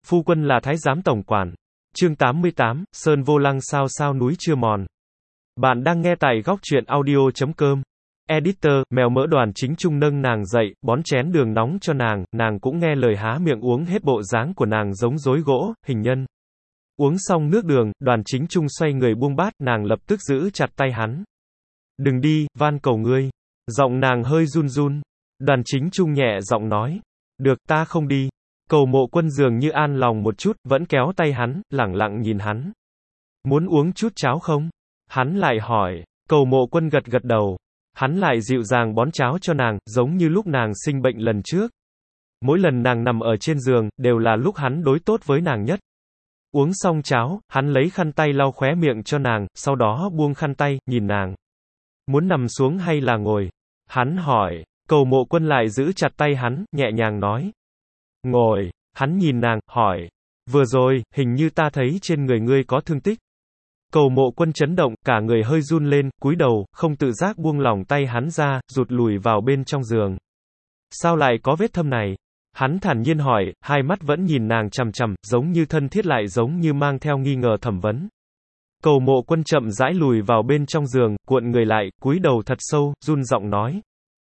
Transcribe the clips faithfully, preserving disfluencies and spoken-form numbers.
Phu quân là thái giám tổng quản. Chương tám mươi tám, Sơn vô lăng sao sao núi chưa mòn. Bạn đang nghe tại góc truyện audio chấm com. Editor, mèo mỡ Đoàn Chính Trung nâng nàng dậy, bón chén đường nóng cho nàng, nàng cũng nghe lời há miệng uống hết, bộ dáng của nàng giống rối gỗ, hình nhân. Uống xong nước đường, Đoàn Chính Trung xoay người buông bát, nàng lập tức giữ chặt tay hắn. Đừng đi, van cầu ngươi. Giọng nàng hơi run run. Đoàn Chính Trung nhẹ giọng nói. Được, ta không đi. Cầu Mộ Quân dường như an lòng một chút, vẫn kéo tay hắn, lẳng lặng nhìn hắn. Muốn uống chút cháo không? Hắn lại hỏi. Cầu Mộ Quân gật gật đầu. Hắn lại dịu dàng bón cháo cho nàng, giống như lúc nàng sinh bệnh lần trước. Mỗi lần nàng nằm ở trên giường, đều là lúc hắn đối tốt với nàng nhất. Uống xong cháo, hắn lấy khăn tay lau khóe miệng cho nàng, sau đó buông khăn tay, nhìn nàng. Muốn nằm xuống hay là ngồi? Hắn hỏi. Cầu Mộ Quân lại giữ chặt tay hắn, nhẹ nhàng nói. Ngồi. Hắn nhìn nàng, hỏi. Vừa rồi, hình như ta thấy trên người ngươi có thương tích. Cầu Mộ Quân chấn động, cả người hơi run lên, cúi đầu, không tự giác buông lỏng tay hắn ra, rụt lùi vào bên trong giường. Sao lại có vết thâm này? Hắn thản nhiên hỏi, hai mắt vẫn nhìn nàng chằm chằm, giống như thân thiết lại giống như mang theo nghi ngờ thẩm vấn. Cầu Mộ Quân chậm rãi lùi vào bên trong giường, cuộn người lại, cúi đầu thật sâu, run giọng nói.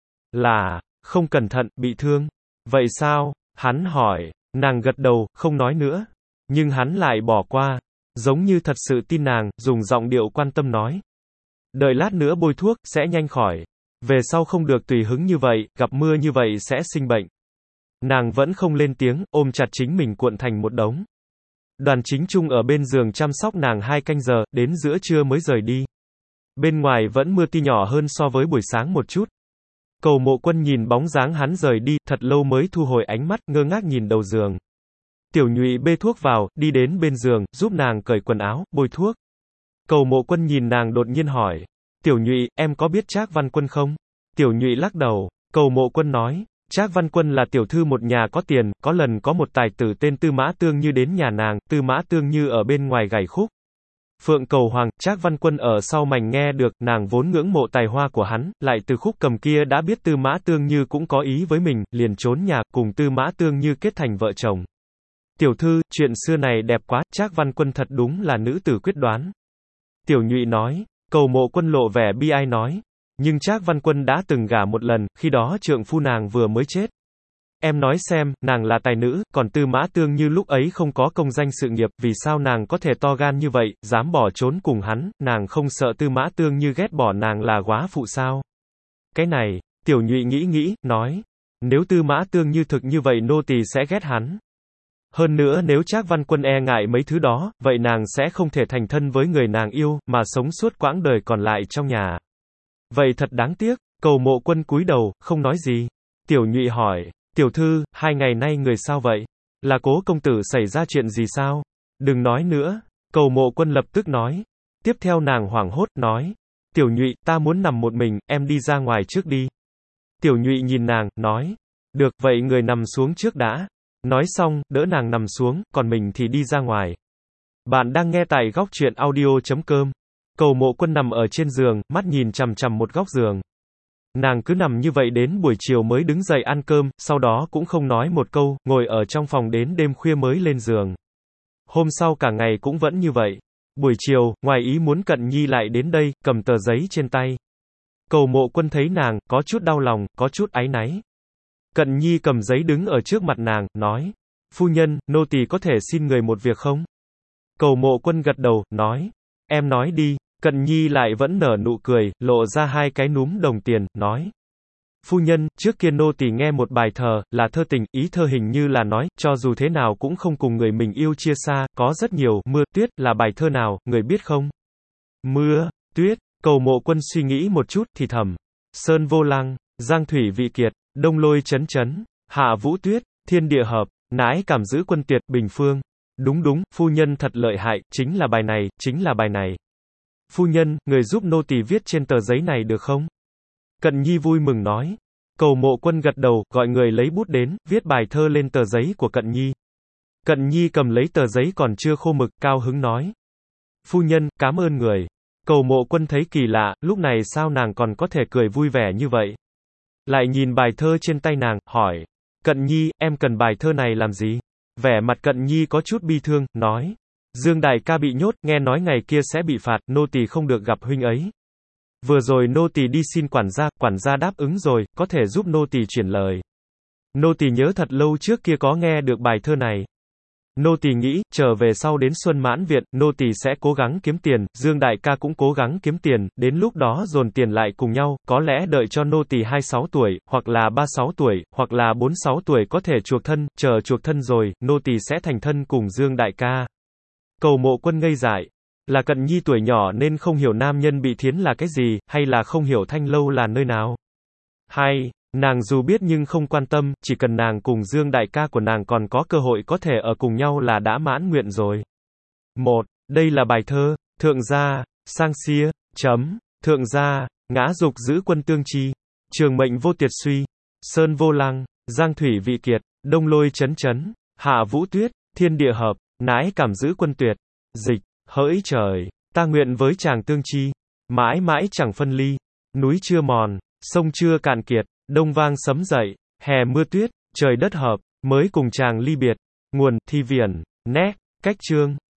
Là, không cẩn thận, bị thương. Vậy sao? Hắn hỏi. Nàng gật đầu, không nói nữa. Nhưng hắn lại bỏ qua. Giống như thật sự tin nàng, dùng giọng điệu quan tâm nói. Đợi lát nữa bôi thuốc, sẽ nhanh khỏi. Về sau không được tùy hứng như vậy, gặp mưa như vậy sẽ sinh bệnh. Nàng vẫn không lên tiếng, ôm chặt chính mình cuộn thành một đống. Đoàn Chính Trung ở bên giường chăm sóc nàng hai canh giờ, đến giữa trưa mới rời đi. Bên ngoài vẫn mưa ti nhỏ hơn so với buổi sáng một chút. Cầu Mộ Quân nhìn bóng dáng hắn rời đi, thật lâu mới thu hồi ánh mắt, ngơ ngác nhìn đầu giường. Tiểu Nhụy bê thuốc vào, đi đến bên giường, giúp nàng cởi quần áo, bôi thuốc. Cầu Mộ Quân nhìn nàng đột nhiên hỏi. Tiểu Nhụy, em có biết Trác Văn Quân không? Tiểu Nhụy lắc đầu. Cầu Mộ Quân nói. Trác Văn Quân là tiểu thư một nhà có tiền, có lần có một tài tử tên Tư Mã Tương Như đến nhà nàng, Tư Mã Tương Như ở bên ngoài gảy khúc. Phượng cầu hoàng, Trác Văn Quân ở sau mành nghe được, nàng vốn ngưỡng mộ tài hoa của hắn, lại từ khúc cầm kia đã biết Tư Mã Tương Như cũng có ý với mình, liền trốn nhà, cùng Tư Mã Tương Như kết thành vợ chồng. Tiểu thư, chuyện xưa này đẹp quá, Trác Văn Quân thật đúng là nữ tử quyết đoán. Tiểu Nhụy nói. Cầu Mộ Quân lộ vẻ bi ai nói. Nhưng Trác Văn Quân đã từng gả một lần, khi đó trượng phu nàng vừa mới chết. Em nói xem, nàng là tài nữ, còn Tư Mã Tương Như lúc ấy không có công danh sự nghiệp, vì sao nàng có thể to gan như vậy, dám bỏ trốn cùng hắn, nàng không sợ Tư Mã Tương Như ghét bỏ nàng là góa phụ sao? Cái này, Tiểu Nhụy nghĩ nghĩ, nói, nếu Tư Mã Tương Như thực như vậy nô tỳ sẽ ghét hắn. Hơn nữa nếu Trác Văn Quân e ngại mấy thứ đó, vậy nàng sẽ không thể thành thân với người nàng yêu, mà sống suốt quãng đời còn lại trong nhà. Vậy thật đáng tiếc. Cầu Mộ Quân cúi đầu, không nói gì. Tiểu Nhụy hỏi. Tiểu thư, hai ngày nay người sao vậy? Là Cố công tử xảy ra chuyện gì sao? Đừng nói nữa. Cầu Mộ Quân lập tức nói. Tiếp theo nàng hoảng hốt, nói. Tiểu Nhụy, ta muốn nằm một mình, em đi ra ngoài trước đi. Tiểu Nhụy nhìn nàng, nói. Được, vậy người nằm xuống trước đã. Nói xong, đỡ nàng nằm xuống, còn mình thì đi ra ngoài. Bạn đang nghe tại góc truyện audio chấm com. Cầu Mộ Quân nằm ở trên giường, mắt nhìn chằm chằm một góc giường. Nàng cứ nằm như vậy đến buổi chiều mới đứng dậy ăn cơm, sau đó cũng không nói một câu, ngồi ở trong phòng đến đêm khuya mới lên giường. Hôm sau cả ngày cũng vẫn như vậy. Buổi chiều, ngoài ý muốn Cận Nhi lại đến đây, cầm tờ giấy trên tay. Cầu Mộ Quân thấy nàng, có chút đau lòng, có chút áy náy. Cận Nhi cầm giấy đứng ở trước mặt nàng, nói. Phu nhân, nô tỳ có thể xin người một việc không? Cầu Mộ Quân gật đầu, nói. Em nói đi. Cận Nhi lại vẫn nở nụ cười, lộ ra hai cái núm đồng tiền, nói. Phu nhân, trước kia nô tỳ nghe một bài thơ, là thơ tình, ý thơ hình như là nói, cho dù thế nào cũng không cùng người mình yêu chia xa, có rất nhiều, mưa, tuyết, là bài thơ nào, người biết không? Mưa, tuyết, Cầu Mộ Quân suy nghĩ một chút, thì thầm. Sơn vô lăng, giang thủy vị kiệt, đông lôi chấn chấn, hạ vũ tuyết, thiên địa hợp, nãi cảm giữ quân tiệt, bình phương. Đúng đúng, phu nhân thật lợi hại, chính là bài này, chính là bài này. Phu nhân, người giúp nô tỳ viết trên tờ giấy này được không? Cận Nhi vui mừng nói. Cầu Mộ Quân gật đầu, gọi người lấy bút đến, viết bài thơ lên tờ giấy của Cận Nhi. Cận Nhi cầm lấy tờ giấy còn chưa khô mực, cao hứng nói. Phu nhân, cảm ơn người. Cầu Mộ Quân thấy kỳ lạ, lúc này sao nàng còn có thể cười vui vẻ như vậy? Lại nhìn bài thơ trên tay nàng, hỏi. Cận Nhi, em cần bài thơ này làm gì? Vẻ mặt Cận Nhi có chút bi thương, nói. Dương đại ca bị nhốt, nghe nói ngày kia sẽ bị phạt, nô tỳ không được gặp huynh ấy. Vừa rồi nô tỳ đi xin quản gia, quản gia đáp ứng rồi, có thể giúp nô tỳ chuyển lời. Nô tỳ nhớ thật lâu trước kia có nghe được bài thơ này. Nô tỳ nghĩ, trở về sau đến Xuân Mãn Viện, nô tỳ sẽ cố gắng kiếm tiền, Dương đại ca cũng cố gắng kiếm tiền, đến lúc đó dồn tiền lại cùng nhau, có lẽ đợi cho nô tỳ hai mươi sáu tuổi, hoặc là ba mươi sáu tuổi, hoặc là bốn mươi sáu tuổi có thể chuộc thân, chờ chuộc thân rồi, nô tỳ sẽ thành thân cùng Dương đại ca. Cầu Mộ Quân ngây dại. Là Cận Nhi tuổi nhỏ nên không hiểu nam nhân bị thiến là cái gì, hay là không hiểu Thanh Lâu là nơi nào? Hay, nàng dù biết nhưng không quan tâm, chỉ cần nàng cùng Dương đại ca của nàng còn có cơ hội có thể ở cùng nhau là đã mãn nguyện rồi. một. Đây là bài thơ, Thượng gia, sang xia, chấm, Thượng gia, ngã dục giữ quân tương chi, trường mệnh vô tiệt suy, sơn vô lăng, giang thủy vị kiệt, đông lôi chấn chấn, hạ vũ tuyết, thiên địa hợp, nái cảm giữ quân tuyệt, dịch, hỡi trời, ta nguyện với chàng tương chi, mãi mãi chẳng phân ly, núi chưa mòn, sông chưa cạn kiệt, đông vang sấm dậy, hè mưa tuyết, trời đất hợp, mới cùng chàng ly biệt, nguồn, thi viển, nét, cách chương.